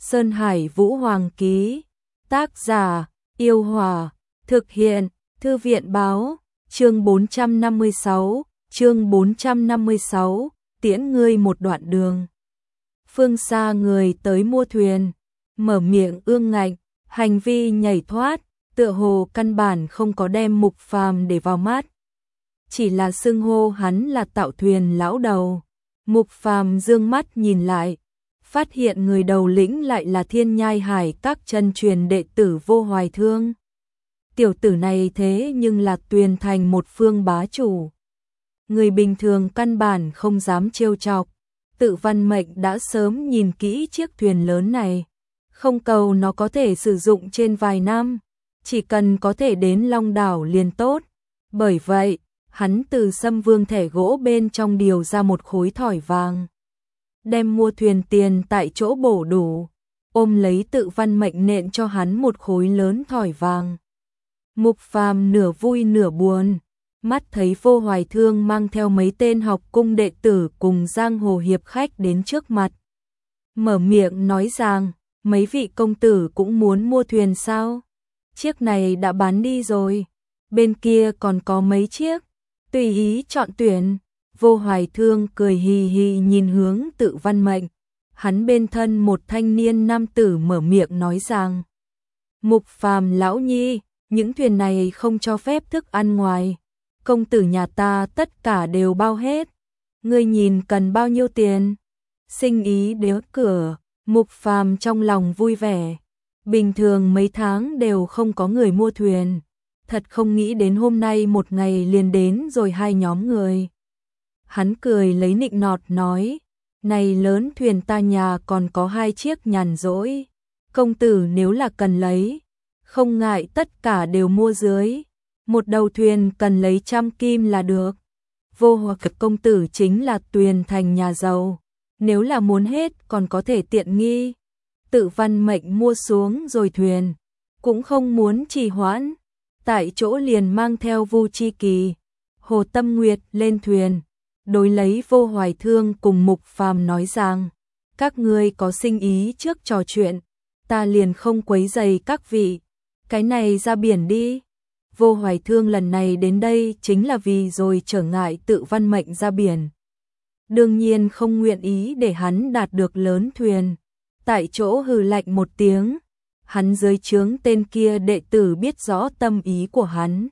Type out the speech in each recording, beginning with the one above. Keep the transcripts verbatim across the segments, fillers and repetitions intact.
Sơn Hải Vũ Hoàng ký. Tác giả, Yêu Hòa. Thực hiện, Thư viện báo. Chương bốn trăm năm mươi sáu, chương bốn trăm năm mươi sáu, tiễn ngươi một đoạn đường. Phương xa người tới mua thuyền, mở miệng ương ngạnh, hành vi nhảy thoát, tựa hồ căn bản không có đem Mục Phàm để vào mắt. Chỉ là xưng hô hắn là Tạo Thuyền lão đầu. Mục Phàm dương mắt nhìn lại, phát hiện người đầu lĩnh lại là Thiên Nhai Hải các chân truyền đệ tử Vô Hoài Thương. Tiểu tử này thế nhưng là Tuyền Thành một phương bá chủ. Người bình thường căn bản không dám trêu chọc. Tự Văn Mệnh đã sớm nhìn kỹ chiếc thuyền lớn này, không cầu nó có thể sử dụng trên vài năm, chỉ cần có thể đến Long Đảo liền tốt. Bởi vậy, hắn từ Sâm Vương thẻ gỗ bên trong điều ra một khối thỏi vàng, đem mua thuyền tiền tại chỗ bổ đủ, ôm lấy Tự Văn Mệnh nện cho hắn một khối lớn thỏi vàng. Mục Phàm nửa vui nửa buồn, mắt thấy Vô Hoài Thương mang theo mấy tên học cung đệ tử cùng giang hồ hiệp khách đến trước mặt. Mở miệng nói rằng, mấy vị công tử cũng muốn mua thuyền sao? Chiếc này đã bán đi rồi, bên kia còn có mấy chiếc, tùy ý chọn tuyển. Vô Hoài Thương cười hì hì nhìn hướng Tự Văn Mệnh, hắn bên thân một thanh niên nam tử mở miệng nói rằng, Mục Phàm lão nhi, những thuyền này không cho phép thức ăn ngoài, công tử nhà ta tất cả đều bao hết, ngươi nhìn cần bao nhiêu tiền? Sinh ý đến cửa. Mục Phàm trong lòng vui vẻ, bình thường mấy tháng đều không có người mua thuyền, thật không nghĩ đến hôm nay một ngày liền đến rồi hai nhóm người. Hắn cười lấy nịnh nọt nói, này lớn thuyền ta nhà còn có hai chiếc nhàn rỗi, công tử nếu là cần lấy, không ngại tất cả đều mua dưới, một đầu thuyền cần lấy trăm kim là được. Vô Hoặc công tử chính là Tuyền Thành nhà giàu, nếu là muốn hết còn có thể tiện nghi. Tự Văn Mệnh mua xuống rồi thuyền, cũng không muốn trì hoãn, tại chỗ liền mang theo Vu Chi Kỳ, Hồ Tâm Nguyệt lên thuyền, đối lấy Vô Hoài Thương cùng Mục Phàm nói rằng, các ngươi có sinh ý trước trò chuyện, ta liền không quấy rầy các vị, cái này ra biển đi. Vô Hoài Thương lần này đến đây chính là vì rồi trở ngại Tự Văn Mệnh ra biển, đương nhiên không nguyện ý để hắn đạt được lớn thuyền. Tại chỗ hừ lạnh một tiếng, hắn dưới trướng tên kia đệ tử biết rõ tâm ý của hắn,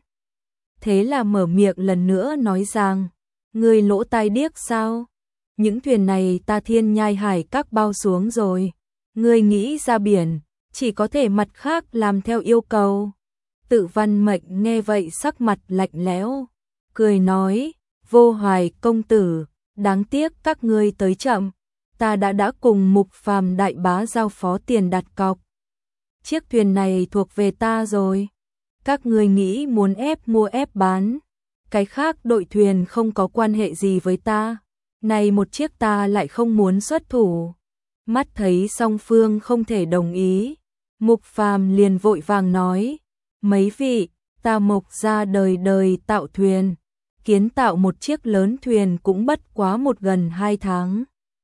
thế là mở miệng lần nữa nói rằng, ngươi lỗ tai điếc sao? Những thuyền này ta Thiên Nhai Hải các bao xuống rồi, ngươi nghĩ ra biển, chỉ có thể mặt khác làm theo yêu cầu. Tự Văn Mệnh nghe vậy sắc mặt lạnh lẽo, cười nói, Vô Hoài công tử, đáng tiếc các ngươi tới chậm, ta đã đã cùng Mục Phàm đại bá giao phó tiền đặt cọc. Chiếc thuyền này thuộc về ta rồi, các ngươi nghĩ muốn ép mua ép bán, cái khác đội thuyền không có quan hệ gì với ta, này một chiếc ta lại không muốn xuất thủ. Mắt thấy song phương không thể đồng ý, Mục Phàm liền vội vàng nói, mấy vị, ta Mục gia đời đời tạo thuyền, kiến tạo một chiếc lớn thuyền cũng bất quá một gần hai tháng.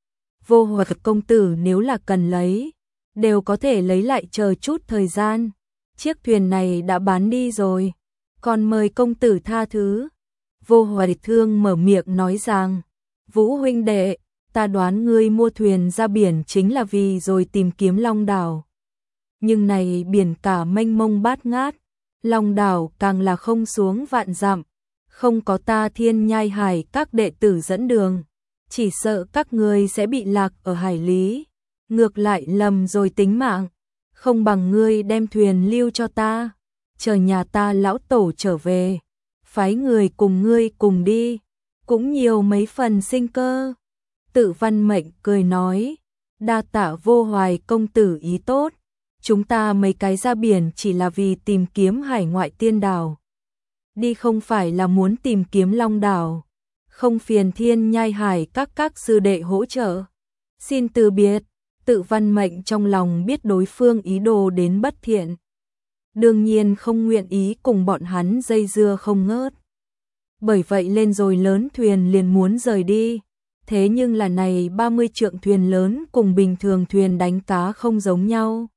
Vô Hoặc công tử nếu là cần lấy, đều có thể lấy lại chờ chút thời gian. Chiếc thuyền này đã bán đi rồi, còn mời công tử tha thứ. Vô Hoài Thương mở miệng nói rằng, Vũ huynh đệ, ta đoán ngươi mua thuyền ra biển chính là vì rồi tìm kiếm Long Đảo. Nhưng này biển cả mênh mông bát ngát, Long Đảo càng là không xuống vạn dặm, không có ta Thiên Nhai Hải các đệ tử dẫn đường, chỉ sợ các ngươi sẽ bị lạc ở hải lý, ngược lại lầm rồi tính mạng, không bằng ngươi đem thuyền lưu cho ta, chờ nhà ta lão tổ trở về, phái người cùng ngươi cùng đi, cũng nhiều mấy phần sinh cơ. Tự Văn Mệnh cười nói, đa tạ Vô Hoài công tử ý tốt, chúng ta mấy cái ra biển chỉ là vì tìm kiếm hải ngoại tiên đảo, đi không phải là muốn tìm kiếm Long Đảo, không phiền Thiên Nhai Hải các các sư đệ hỗ trợ, xin từ biệt. Tự Văn Mệnh trong lòng biết đối phương ý đồ đến bất thiện, đương nhiên không nguyện ý cùng bọn hắn dây dưa không ngớt, bởi vậy lên rồi lớn thuyền liền muốn rời đi. Thế nhưng là này ba mươi trượng thuyền lớn cùng bình thường thuyền đánh cá không giống nhau.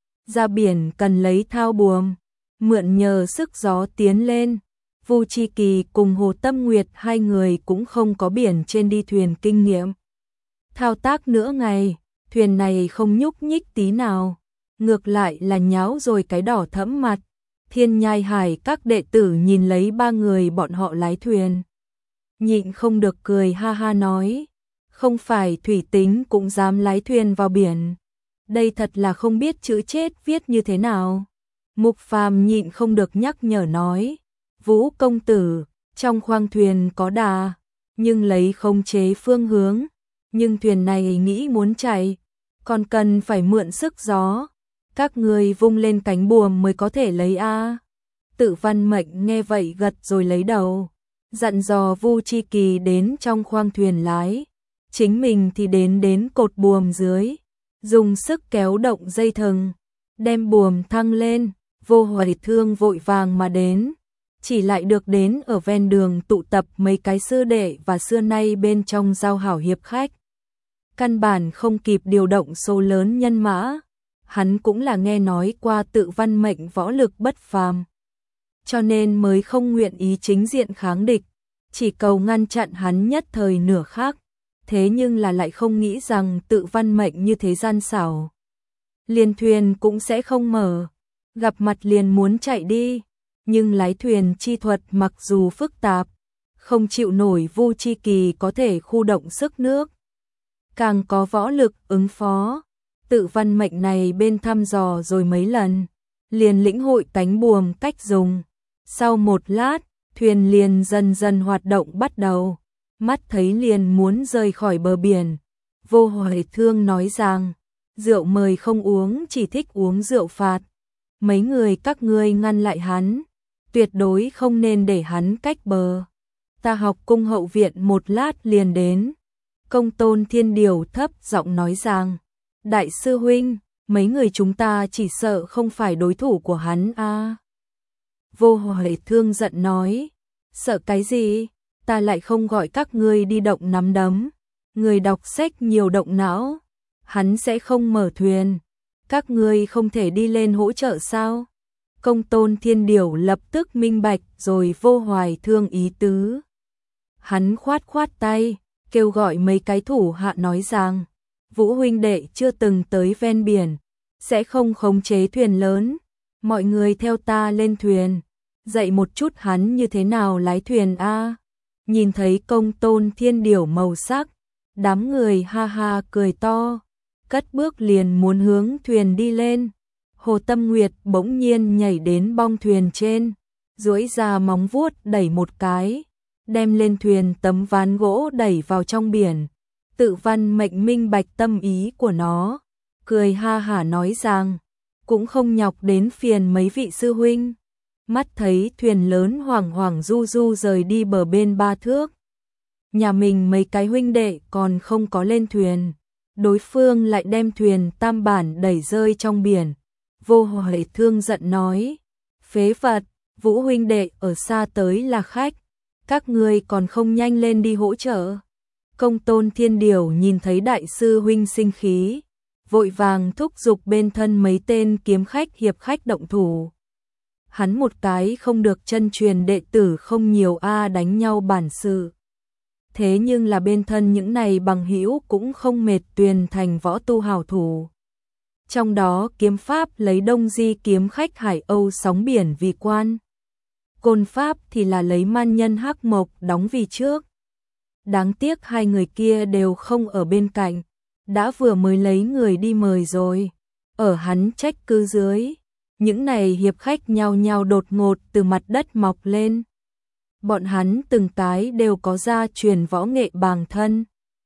Ra biển cần lấy thao buồm, mượn nhờ sức gió tiến lên. Vu Chi Kỳ cùng Hồ Tâm Nguyệt hai người cũng không có biển trên đi thuyền kinh nghiệm. Thao tác nửa ngày, thuyền này không nhúc nhích tí nào, ngược lại là nháo rồi cái đỏ thẫm mặt. Thiên Nhai Hải các đệ tử nhìn lấy ba người bọn họ lái thuyền, nhịn không được cười ha ha nói, không phải thủy tính cũng dám lái thuyền vào biển. Đây thật là không biết chữ chết viết như thế nào. Mục Phàm nhịn không được nhắc nhở nói, Vũ công tử, trong khoang thuyền có đà, nhưng lấy khống chế phương hướng, nhưng thuyền này nghĩ muốn chạy, còn cần phải mượn sức gió. Các người vung lên cánh buồm mới có thể lấy a. Tự Văn Mệnh nghe vậy gật rồi lấy đầu, dặn dò Vu Chi Kỳ đến trong khoang thuyền lái, chính mình thì đến đến cột buồm dưới, dùng sức kéo động dây thừng, đem buồm thăng lên. Vô Hoài Thương vội vàng mà đến, chỉ lại được đến ở ven đường tụ tập mấy cái sư đệ và xưa nay bên trong giao hảo hiệp khách. Căn bản không kịp điều động số lớn nhân mã, hắn cũng là nghe nói qua Tự Văn Mệnh võ lực bất phàm, cho nên mới không nguyện ý chính diện kháng địch, chỉ cầu ngăn chặn hắn nhất thời nửa khắc. Thế nhưng là lại không nghĩ rằng Tự Văn Mệnh như thế gian xảo, liền thuyền cũng sẽ không mở, gặp mặt liền muốn chạy đi. Nhưng lái thuyền chi thuật mặc dù phức tạp, không chịu nổi Vu Chi Kỳ có thể khu động sức nước, càng có võ lực ứng phó. Tự Văn Mệnh này bên thăm dò rồi mấy lần, liền lĩnh hội cánh buồm cách dùng. Sau một lát, thuyền liền dần dần hoạt động bắt đầu, mắt thấy liền muốn rời khỏi bờ biển. Vô Hoài Thương nói rằng, rượu mời không uống, chỉ thích uống rượu phạt. Mấy người các ngươi ngăn lại hắn, tuyệt đối không nên để hắn cách bờ. Ta học cung hậu viện một lát liền đến. Công Tôn Thiên Điều thấp giọng nói rằng, đại sư huynh, mấy người chúng ta chỉ sợ không phải đối thủ của hắn a. À. Vô Hoài Thương giận nói, sợ cái gì, ta lại không gọi các ngươi đi động nắm đấm. Người đọc sách nhiều động não, hắn sẽ không mở thuyền. Các ngươi không thể đi lên hỗ trợ sao? Công Tôn Thiên Điều lập tức minh bạch rồi Vô Hoài Thương ý tứ. Hắn khoát khoát tay, kêu gọi mấy cái thủ hạ nói rằng, Vũ huynh đệ chưa từng tới ven biển, sẽ không khống chế thuyền lớn. Mọi người theo ta lên thuyền, dạy một chút hắn như thế nào lái thuyền a. Nhìn thấy Công Tôn Thiên Điều màu sắc, đám người ha ha cười to, cất bước liền muốn hướng thuyền đi lên. Hồ Tâm Nguyệt bỗng nhiên nhảy đến bong thuyền trên, duỗi ra móng vuốt đẩy một cái, đem lên thuyền tấm ván gỗ đẩy vào trong biển. Tự Văn Mệnh minh bạch tâm ý của nó, cười ha hả nói rằng, cũng không nhọc đến phiền mấy vị sư huynh. Mắt thấy thuyền lớn hoảng hoảng du du rời đi bờ bên ba thước. Nhà mình mấy cái huynh đệ còn không có lên thuyền, đối phương lại đem thuyền tam bản đẩy rơi trong biển. Vô Hoài Thương giận nói, phế vật, Vũ huynh đệ ở xa tới là khách, các ngươi còn không nhanh lên đi hỗ trợ. Công Tôn Thiên Điều nhìn thấy đại sư huynh sinh khí, vội vàng thúc giục bên thân mấy tên kiếm khách hiệp khách động thủ. Hắn một cái không được chân truyền đệ tử không nhiều a đánh nhau bản sự. Thế nhưng là bên thân những này bằng hữu cũng không mệt tuyền thành võ tu hảo thủ. Trong đó kiếm pháp lấy Đông Di kiếm khách Hải Âu sóng biển vì quan. Côn pháp thì là lấy man nhân Hắc Mộc đóng vì trước. Đáng tiếc hai người kia đều không ở bên cạnh, đã vừa mới lấy người đi mời rồi. Ở hắn trách cứ dưới, những này hiệp khách nhao nhao đột ngột từ mặt đất mọc lên. Bọn hắn từng cái đều có gia truyền võ nghệ bàng thân.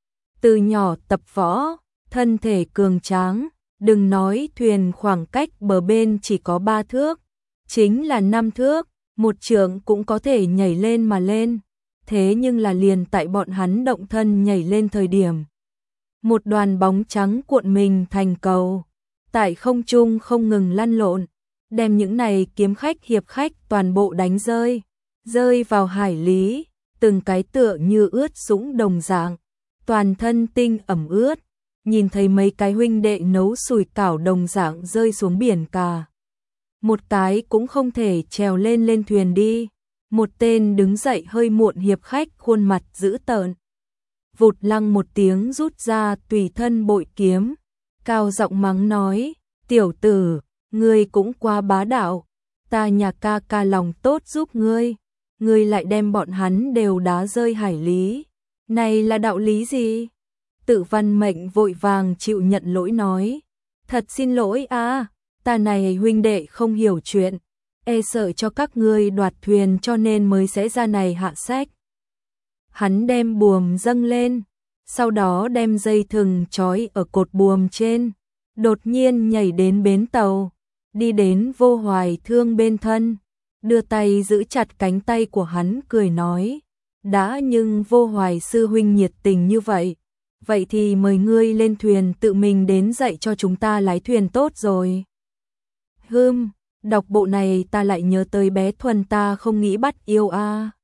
Từ nhỏ tập võ, thân thể cường tráng, đừng nói thuyền khoảng cách bờ bên chỉ có ba thước, chính là năm thước, một trượng cũng có thể nhảy lên mà lên. Thế nhưng là liền tại bọn hắn động thân nhảy lên thời điểm, một đoàn bóng trắng cuộn mình thành cầu, tại không trung không ngừng lăn lộn, đem những này kiếm khách hiệp khách toàn bộ đánh rơi, rơi vào hải lý, từng cái tựa như ướt sũng đồng dạng, toàn thân tinh ẩm ướt, nhìn thấy mấy cái huynh đệ nấu sủi cảo đồng dạng rơi xuống biển cả. Một cái cũng không thể trèo lên lên thuyền đi. Một tên đứng dậy hơi muộn hiệp khách khuôn mặt dữ tợn. Vụt lăng một tiếng rút ra tùy thân bội kiếm, cao giọng mắng nói, tiểu tử, ngươi cũng quá bá đạo, ta nhà ca ca lòng tốt giúp ngươi, ngươi lại đem bọn hắn đều đá rơi hải lý, này là đạo lý gì? Tự Văn Mệnh vội vàng chịu nhận lỗi nói, thật xin lỗi a, ta này huynh đệ không hiểu chuyện, e sợ cho các ngươi đoạt thuyền cho nên mới sẽ ra này hạ sách. Hắn đem buồm dâng lên, sau đó đem dây thừng trói ở cột buồm trên, đột nhiên nhảy đến bến tàu, đi đến Vô Hoài Thương bên thân, đưa tay giữ chặt cánh tay của hắn cười nói, đã nhưng Vô Hoài sư huynh nhiệt tình như vậy, vậy thì mời ngươi lên thuyền tự mình đến dạy cho chúng ta lái thuyền tốt rồi. Hừm, đọc bộ này ta lại nhớ tới bé Thuần ta không nghĩ bắt yêu a.